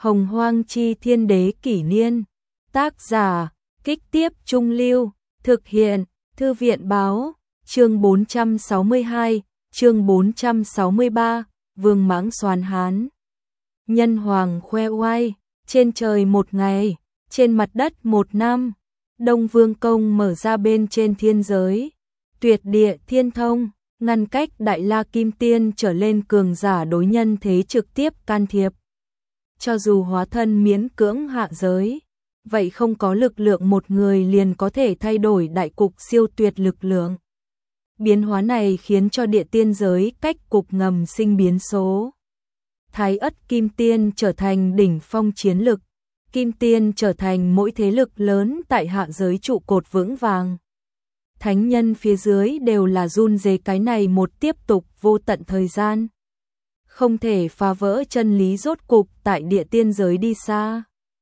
Hồng Hoang Chi Thiên Đế Kỷ Niên. Tác giả, Kích Tiếp Trung Lưu. Thực hiện, Thư viện Báo. Chương 462, chương 463, Vương Mãng Soàn Hán. Nhân hoàng khoe oai, trên trời một ngày, trên mặt đất một năm. Đông Vương Công mở ra bên trên thiên giới, tuyệt địa thiên thông, ngăn cách Đại La Kim Tiên trở lên cường giả đối nhân thế trực tiếp can thiệp. Cho dù hóa thân miễn cưỡng hạ giới, vậy không có lực lượng một người liền có thể thay đổi đại cục siêu tuyệt lực lượng. Biến hóa này khiến cho địa tiên giới cách cục ngầm sinh biến số. Thái Ất Kim Tiên trở thành đỉnh phong chiến lực, Kim Tiên trở thành mỗi thế lực lớn tại hạ giới trụ cột vững vàng. Thánh nhân phía dưới đều là run rế cái này một tiếp tục vô tận thời gian. Không thể phá vỡ chân lý rốt cục tại địa tiên giới đi xa.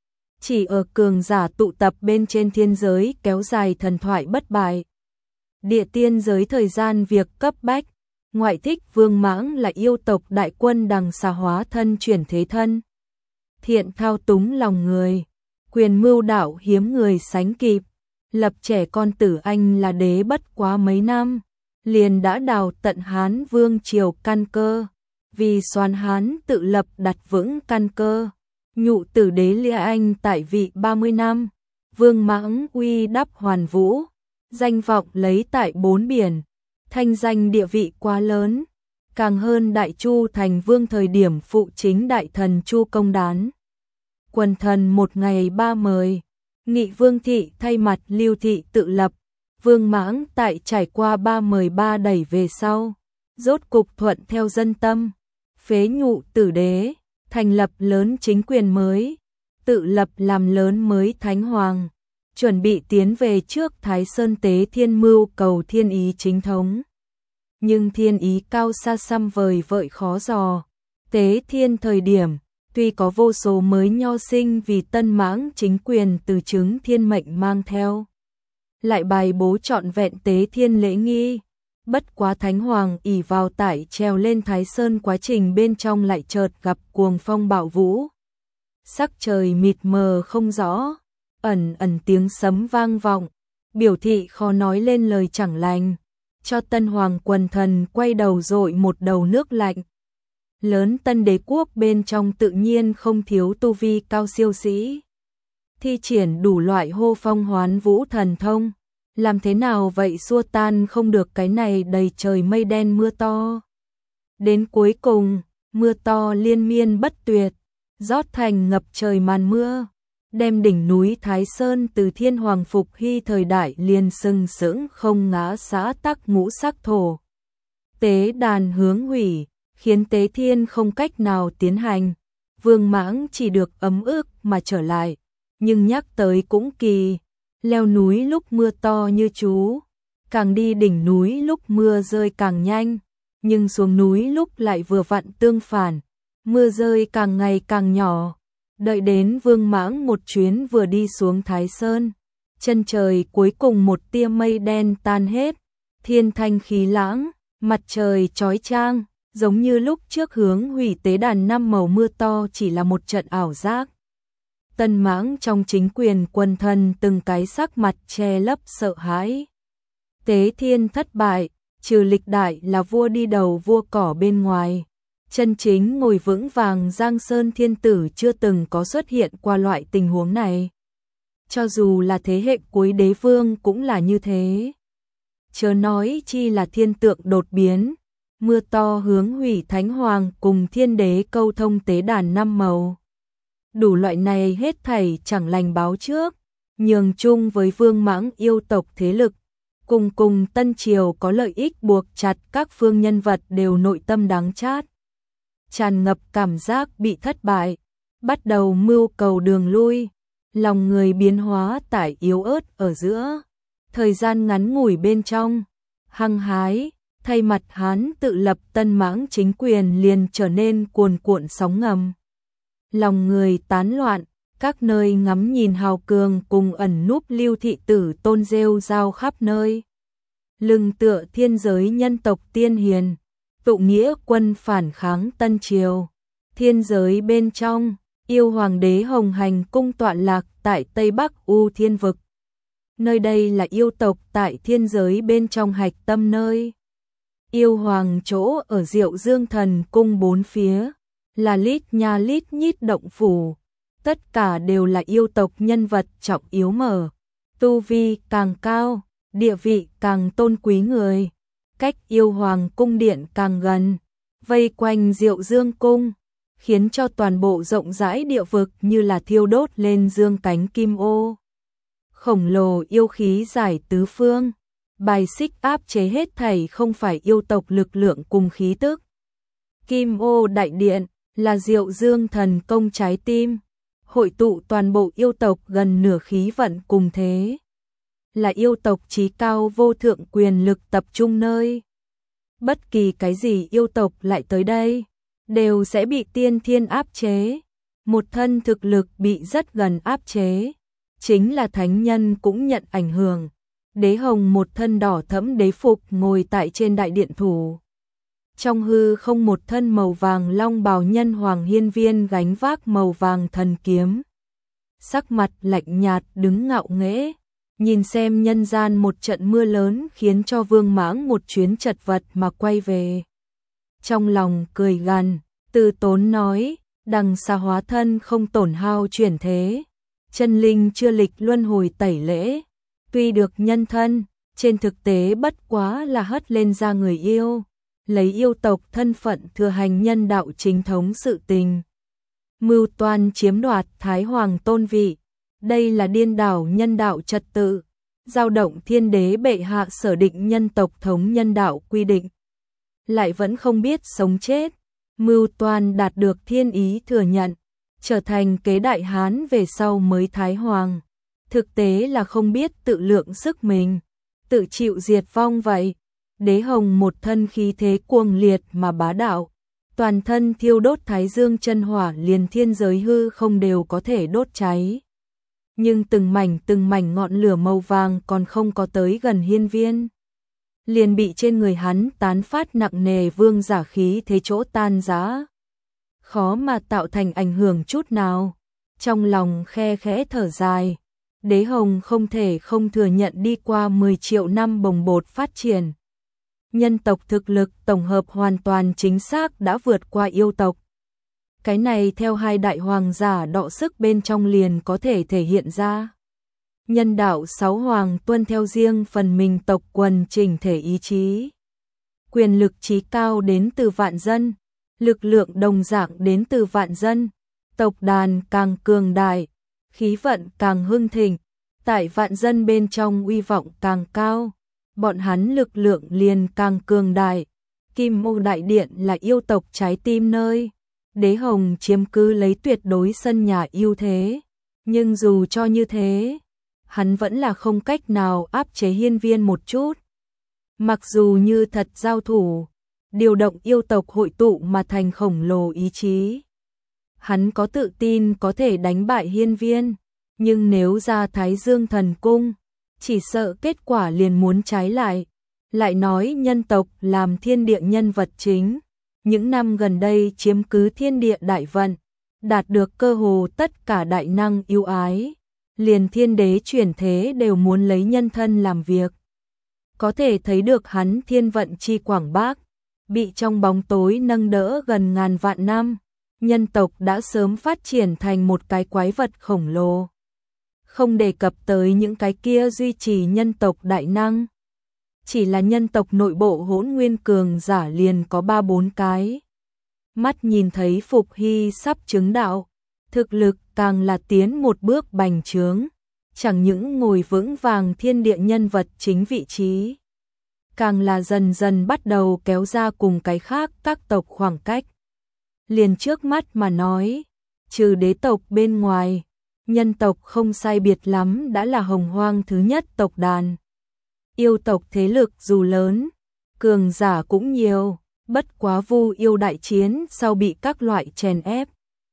Chỉ ở cường giả tụ tập bên trên thiên giới kéo dài thần thoại bất bại. Địa tiên giới thời gian việc cấp bách, ngoại thích Vương Mãng là yêu tộc đại quân đằng xà hóa thân chuyển thế thân. Thiện thao túng lòng người, quyền mưu đạo hiếm người sánh kịp, lập trẻ con tử anh là đế bất quá mấy năm, liền đã đào tận Hán Vương triều căn cơ, vì Soàn Hán tự lập đặt vững căn cơ. Nhụ tử đế Lia Anh tại vị 30 năm, Vương Mãng uy đắp hoàn vũ, danh vọng lấy tại bốn biển, thanh danh địa vị quá lớn, càng hơn Đại Chu thành vương thời điểm phụ chính đại thần Chu Công Đán. Quần thần một ngày ba mời, Nghị Vương thị thay mặt Lưu thị tự lập, Vương Mãng tại trải qua ba mời ba đẩy về sau, rốt cục thuận theo dân tâm, phế Nhụ tử đế, thành lập lớn chính quyền mới, tự lập làm lớn mới thánh hoàng, chuẩn bị tiến về trước Thái Sơn tế thiên mưu cầu thiên ý chính thống. Nhưng thiên ý cao xa xăm vời vợi khó dò, tế thiên thời điểm, tuy có vô số mới nho sinh vì Tân Mãng chính quyền từ chứng thiên mệnh mang theo, lại bài bố trọn vẹn tế thiên lễ nghi. Bất quá thánh hoàng ỷ vào tải trèo lên Thái Sơn quá trình bên trong lại chợt gặp cuồng phong bạo vũ. Sắc trời mịt mờ không rõ, ẩn ẩn tiếng sấm vang vọng, biểu thị khó nói lên lời chẳng lành, cho tân hoàng quần thần quay đầu dội một đầu nước lạnh. Lớn Tân Đế quốc bên trong tự nhiên không thiếu tu vi cao siêu sĩ, thi triển đủ loại hô phong hoán vũ thần thông. Làm thế nào vậy xua tan không được cái này đầy trời mây đen mưa to. Đến cuối cùng, mưa to liên miên bất tuyệt, rót thành ngập trời màn mưa, đem đỉnh núi Thái Sơn từ thiên hoàng phục hy thời đại liền sừng sững không ngã xã tắc ngũ sắc thổ. Tế đàn hướng hủy, khiến tế thiên không cách nào tiến hành, Vương Mãng chỉ được ấm ức mà trở lại, nhưng nhắc tới cũng kỳ. Leo núi lúc mưa to như chú, càng đi đỉnh núi lúc mưa rơi càng nhanh, nhưng xuống núi lúc lại vừa vặn tương phản, mưa rơi càng ngày càng nhỏ. Đợi đến Vương Mãng một chuyến vừa đi xuống Thái Sơn, chân trời cuối cùng một tia mây đen tan hết, thiên thanh khí lãng, mặt trời chói chang, giống như lúc trước hướng hủy tế đàn năm màu mưa to chỉ là một trận ảo giác. Tân Mãng trong chính quyền quần thần từng cái sắc mặt che lấp sợ hãi. Tế thiên thất bại, trừ lịch đại là vua đi đầu vua cỏ bên ngoài. Chân chính ngồi vững vàng Giang Sơn thiên tử chưa từng có xuất hiện qua loại tình huống này. Cho dù là thế hệ cuối đế vương cũng là như thế. Chớ nói chi là thiên tượng đột biến, mưa to hướng hủy thánh hoàng cùng thiên đế câu thông tế đàn năm màu. Đủ loại này hết thảy chẳng lành báo trước, nhường chung với Vương Mãng yêu tộc thế lực, cùng Tân Triều có lợi ích buộc chặt các phương nhân vật đều nội tâm đắng chát. Tràn ngập cảm giác bị thất bại, bắt đầu mưu cầu đường lui, lòng người biến hóa tại yếu ớt ở giữa, thời gian ngắn ngủi bên trong, hăng hái, thay mặt Hán tự lập Tân Mãng chính quyền liền trở nên cuồn cuộn sóng ngầm. Lòng người tán loạn, các nơi ngắm nhìn hào cường cùng ẩn núp Lưu thị tử tôn rêu rao khắp nơi. Lưng tựa thiên giới nhân tộc tiên hiền, tụ nghĩa quân phản kháng Tân Triều. Thiên giới bên trong, Yêu hoàng đế Hồng Hành cung tọa lạc tại Tây Bắc U Thiên Vực. Nơi đây là yêu tộc tại thiên giới bên trong hạch tâm nơi. Yêu hoàng chỗ ở Diệu Dương Thần cung bốn phía, là lít nha lít nhít động phủ. Tất cả đều là yêu tộc nhân vật trọng yếu mở. Tu vi càng cao, địa vị càng tôn quý người. Cách yêu hoàng cung điện càng gần, vây quanh Diệu Dương cung, khiến cho toàn bộ rộng rãi địa vực như là thiêu đốt lên dương cánh kim ô. Khổng lồ yêu khí giải tứ phương, bài xích áp chế hết thảy không phải yêu tộc lực lượng cùng khí tức. Kim ô đại điện là Diệu Dương Thần công trái tim, hội tụ toàn bộ yêu tộc gần nửa khí vận cùng thế. Là yêu tộc chí cao vô thượng quyền lực tập trung nơi. Bất kỳ cái gì yêu tộc lại tới đây, đều sẽ bị tiên thiên áp chế. Một thân thực lực bị rất gần áp chế. Chính là thánh nhân cũng nhận ảnh hưởng. Đế Hồng một thân đỏ thẫm đế phục ngồi tại trên đại điện thủ. Trong hư không một thân màu vàng long bào nhân hoàng hiên viên gánh vác màu vàng thần kiếm. Sắc mặt lạnh nhạt đứng ngạo nghễ, nhìn xem nhân gian một trận mưa lớn khiến cho Vương Mãng một chuyến chật vật mà quay về. Trong lòng cười gằn, Từ Tốn nói, đằng xa hóa thân không tổn hao chuyển thế. Chân linh chưa lịch luân hồi tẩy lễ, tuy được nhân thân, trên thực tế bất quá là hất lên ra người yêu, lấy yêu tộc thân phận thừa hành nhân đạo chính thống sự tình. Mưu toan chiếm đoạt Thái Hoàng tôn vị, đây là điên đảo nhân đạo trật tự, dao động thiên đế bệ hạ sở định nhân tộc thống nhân đạo quy định. Lại vẫn không biết sống chết, mưu toan đạt được thiên ý thừa nhận, trở thành kế đại hán về sau mới Thái Hoàng. Thực tế là không biết tự lượng sức mình, tự chịu diệt vong vậy. Đế Hồng một thân khí thế cuồng liệt mà bá đạo, toàn thân thiêu đốt thái dương chân hỏa liền thiên giới hư không đều có thể đốt cháy. Nhưng từng mảnh ngọn lửa màu vàng còn không có tới gần hiên viên, liền bị trên người hắn tán phát nặng nề vương giả khí thế chỗ tan rã. Khó mà tạo thành ảnh hưởng chút nào. Trong lòng khe khẽ thở dài, Đế Hồng không thể không thừa nhận đi qua 10 triệu năm bồng bột phát triển. Nhân tộc thực lực tổng hợp hoàn toàn chính xác đã vượt qua yêu tộc. Cái này theo hai đại hoàng giả đọ sức bên trong liền có thể thể hiện ra. Nhân đạo 6 hoàng tuân theo riêng phần mình tộc quần chỉnh thể ý chí. Quyền lực chí cao đến từ vạn dân, lực lượng đồng dạng đến từ vạn dân, tộc đàn càng cường đại, khí vận càng hưng thịnh, tại vạn dân bên trong uy vọng càng cao, bọn hắn lực lượng liền càng cường đại. Kim Ô đại điện là yêu tộc trái tim nơi, Đế Hồng chiếm cứ lấy tuyệt đối sân nhà ưu thế, nhưng dù cho như thế, hắn vẫn là không cách nào áp chế hiên viên một chút. Mặc dù như thật giao thủ, điều động yêu tộc hội tụ mà thành khổng lồ ý chí, hắn có tự tin có thể đánh bại hiên viên, nhưng nếu ra Thái Dương Thần Cung, chỉ sợ kết quả liền muốn trái lại. Lại nói nhân tộc làm thiên địa nhân vật chính, những năm gần đây chiếm cứ thiên địa đại vận, đạt được cơ hồ tất cả đại năng yêu ái, liền thiên đế chuyển thế đều muốn lấy nhân thân làm việc. Có thể thấy được hắn thiên vận chi quảng bác, bị trong bóng tối nâng đỡ gần ngàn vạn năm, nhân tộc đã sớm phát triển thành một cái quái vật khổng lồ. Không đề cập tới những cái kia duy trì nhân tộc đại năng. Chỉ là nhân tộc nội bộ hỗn nguyên cường giả liền có 3-4 cái. Mắt nhìn thấy Phục Hy sắp chứng đạo, thực lực càng là tiến một bước bành trướng, chẳng những ngồi vững vàng thiên địa nhân vật chính vị trí, càng là dần dần bắt đầu kéo ra cùng cái khác các tộc khoảng cách. Liền trước mắt mà nói, trừ đế tộc bên ngoài, nhân tộc không sai biệt lắm đã là hồng hoang thứ nhất tộc đàn. Yêu tộc thế lực dù lớn, cường giả cũng nhiều, bất quá Vu yêu đại chiến sau bị các loại chèn ép.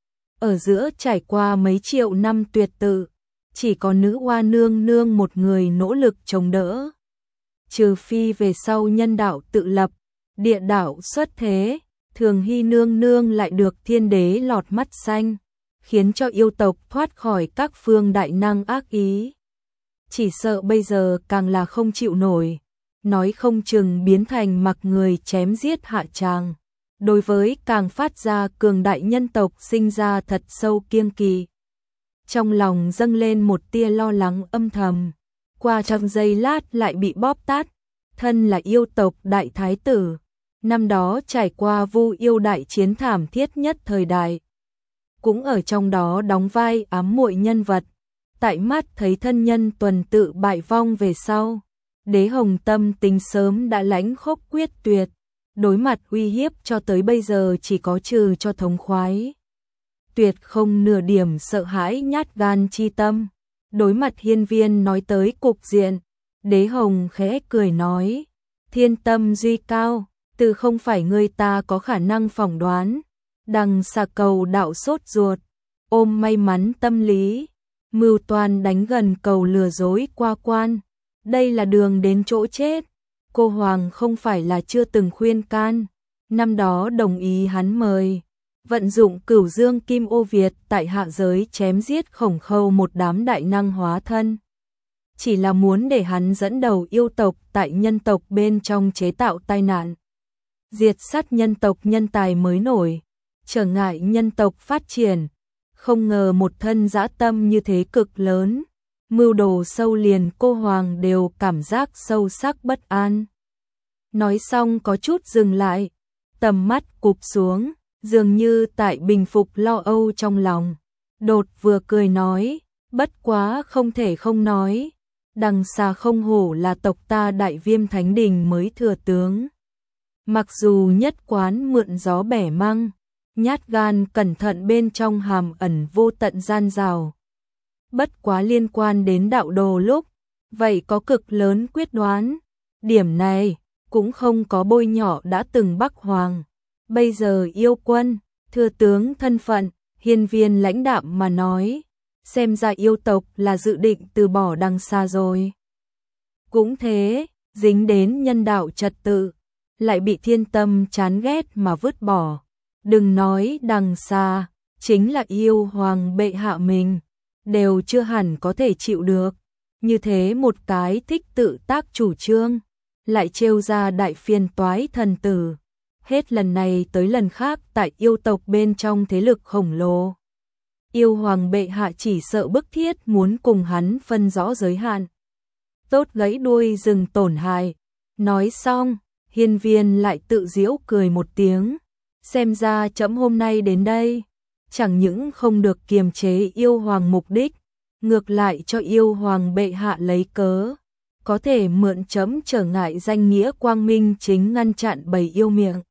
Ở giữa trải qua mấy triệu năm tuyệt tự, chỉ có nữ hoa nương nương một người nỗ lực chống đỡ. Trừ phi về sau nhân đạo tự lập, địa đạo xuất thế, Thường Hy nương nương lại được thiên đế lọt mắt xanh, khiến cho yêu tộc thoát khỏi các phương đại năng ác ý. Chỉ sợ bây giờ càng là không chịu nổi, nói không chừng biến thành mặc người chém giết hạ tràng. Đối với càng phát ra cường đại nhân tộc sinh ra thật sâu kiêng kỵ. Trong lòng dâng lên một tia lo lắng âm thầm, qua trong giây lát lại bị bóp tát. Thân là yêu tộc đại thái tử, năm đó trải qua Vu yêu đại chiến thảm thiết nhất thời đại, cũng ở trong đó đóng vai ám muội nhân vật. Tại mắt thấy thân nhân tuần tự bại vong về sau, Đế Hồng tâm tình sớm đã lãnh khốc quyết tuyệt, đối mặt uy hiếp cho tới bây giờ chỉ có trừ cho thống khoái. Tuyệt không nửa điểm sợ hãi nhát gan chi tâm. Đối mặt Hiên Viên nói tới cục diện, Đế Hồng khẽ cười nói, thiên tâm duy cao, từ không phải người ta có khả năng phỏng đoán. Đằng Xà cầu đạo sốt ruột, ôm may mắn tâm lý, mưu toan đánh gần cầu lừa dối qua quan. Đây là đường đến chỗ chết. Cô Hoàng không phải là chưa từng khuyên can, năm đó đồng ý hắn mời, vận dụng Cửu Dương Kim Ô Việt tại hạ giới chém giết Khổng Khâu một đám đại năng hóa thân. Chỉ là muốn để hắn dẫn đầu yêu tộc tại nhân tộc bên trong chế tạo tai nạn, diệt sát nhân tộc nhân tài mới nổi, trở ngại nhân tộc phát triển. Không ngờ một thân dã tâm như thế cực lớn, mưu đồ sâu liền cô Hoàng đều cảm giác sâu sắc bất an. Nói xong có chút dừng lại, tầm mắt cụp xuống, dường như tại bình phục lo âu trong lòng. Đột vừa cười nói, bất quá không thể không nói, Đằng Xà không hổ là tộc ta Đại Viêm Thánh Đình mới thừa tướng. Mặc dù nhất quán mượn gió bẻ măng, nhát gan cẩn thận bên trong hàm ẩn vô tận gian rào. Bất quá liên quan đến đạo đồ lúc, vậy có cực lớn quyết đoán. Điểm này cũng không có bôi nhọ đã từng Bắc Hoàng, bây giờ yêu quân, thừa tướng thân phận. Hiên Viên lãnh đạm mà nói, xem ra yêu tộc là dự định từ bỏ Đằng Xà rồi. Cũng thế, dính đến nhân đạo trật tự, lại bị thiên tâm chán ghét mà vứt bỏ. Đừng nói Đằng Xà, chính là yêu hoàng bệ hạ mình, đều chưa hẳn có thể chịu được. Như thế một cái thích tự tác chủ trương, lại trêu ra đại phiền toái thần tử. Hết lần này tới lần khác tại yêu tộc bên trong thế lực khổng lồ. Yêu hoàng bệ hạ chỉ sợ bức thiết muốn cùng hắn phân rõ giới hạn. Tốt gãy đuôi rừng tổn hại. Nói xong, Hiên Viên lại tự giễu cười một tiếng. Xem ra trẫm hôm nay đến đây, chẳng những không được kiềm chế yêu hoàng mục đích, ngược lại cho yêu hoàng bệ hạ lấy cớ, có thể mượn trẫm trở ngại danh nghĩa quang minh chính ngăn chặn bầy yêu miệng,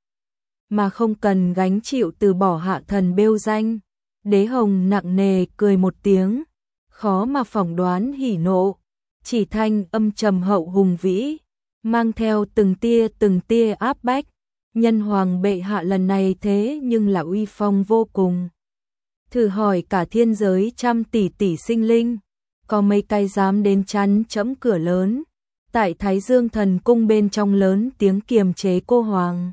mà không cần gánh chịu từ bỏ hạ thần bêu danh. Đế Hồng nặng nề cười một tiếng, khó mà phỏng đoán hỉ nộ, chỉ thanh âm trầm hậu hùng vĩ, mang theo từng tia áp bách. Nhân hoàng bệ hạ lần này thế nhưng là uy phong vô cùng. Thử hỏi cả thiên giới trăm tỷ tỷ sinh linh, có mấy cái dám đến chắn trẫm cửa lớn, tại Thái Dương thần cung bên trong lớn tiếng kiềm chế cô hoàng.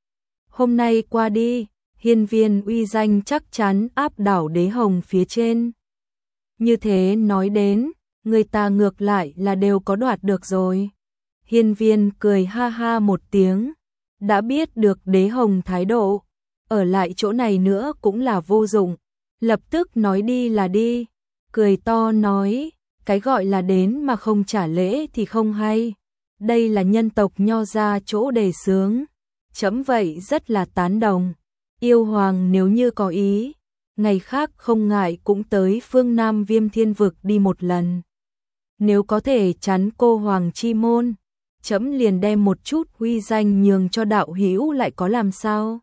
Hôm nay qua đi, Hiên Viên uy danh chắc chắn áp đảo Đế Hồng phía trên. Như thế nói đến, người ta ngược lại là đều có đoạt được rồi. Hiên Viên cười ha ha một tiếng, đã biết được Đế Hồng thái độ, ở lại chỗ này nữa cũng là vô dụng, lập tức nói đi là đi, cười to nói, cái gọi là đến mà không trả lễ thì không hay, đây là nhân tộc Nho gia chỗ đề xướng, chấm vậy rất là tán đồng. Yêu hoàng nếu như có ý, ngày khác không ngại cũng tới phương Nam Viêm Thiên Vực đi một lần. Nếu có thể chắn cô hoàng chi môn, chấm liền đem một chút huy danh nhường cho đạo hữu lại có làm sao.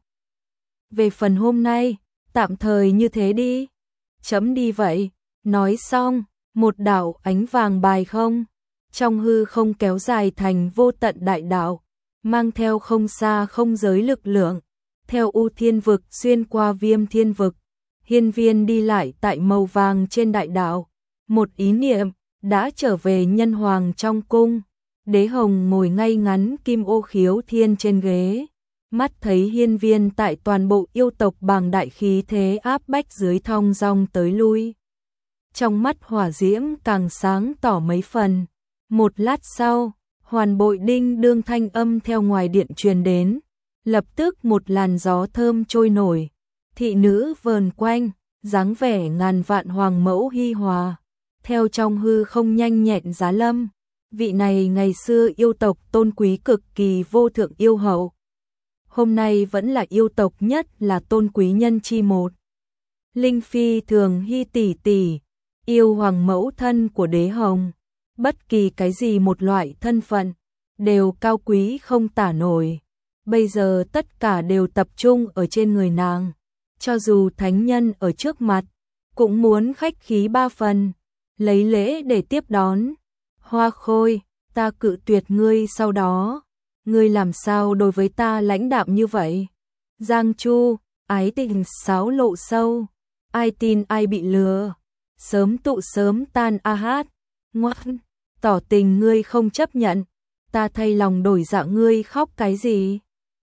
Về phần hôm nay, tạm thời như thế đi. Chấm đi vậy. Nói xong, một đạo ánh vàng bài không, trong hư không kéo dài thành vô tận đại đạo, mang theo không xa không giới lực lượng, theo U Thiên Vực xuyên qua Viêm Thiên Vực. Hiên Viên đi lại tại màu vàng trên đại đạo, một ý niệm đã trở về nhân hoàng trong cung. Đế Hồng ngồi ngay ngắn Kim Ô Khiếu Thiên trên ghế, Mắt thấy hiên viên tại toàn bộ yêu tộc bàng đại khí thế áp bách dưới thong dong tới lui. Trong mắt hỏa diễm càng sáng tỏ mấy phần. Một lát sau, hoàn bội đinh đương thanh âm theo ngoài điện truyền đến. Lập tức một làn gió thơm trôi nổi. Thị nữ vờn quanh, dáng vẻ ngàn vạn hoàng mẫu hi hòa. Theo trong hư không nhanh nhẹn giá lâm. Vị này ngày xưa yêu tộc tôn quý cực kỳ vô thượng yêu hậu. Hôm nay vẫn là yêu tộc nhất là tôn quý nhân chi một. Linh Phi thường hy tỷ tỷ, yêu hoàng mẫu thân của đế hồng. Bất kỳ cái gì một loại thân phận, đều cao quý không tả nổi. Bây giờ tất cả đều tập trung ở trên người nàng. Cho dù thánh nhân ở trước mặt, cũng muốn khách khí ba phần, lấy lễ để tiếp đón. Hoa Khôi, ta cự tuyệt ngươi sau đó. Ngươi làm sao đối với ta lãnh đạm như vậy? Giang Chu, ái tình sáo lộ sâu. Ai tin ai bị lừa. Sớm tụ sớm tan a hát. Ngoan, tỏ tình ngươi không chấp nhận. Ta thay lòng đổi dạ ngươi khóc cái gì?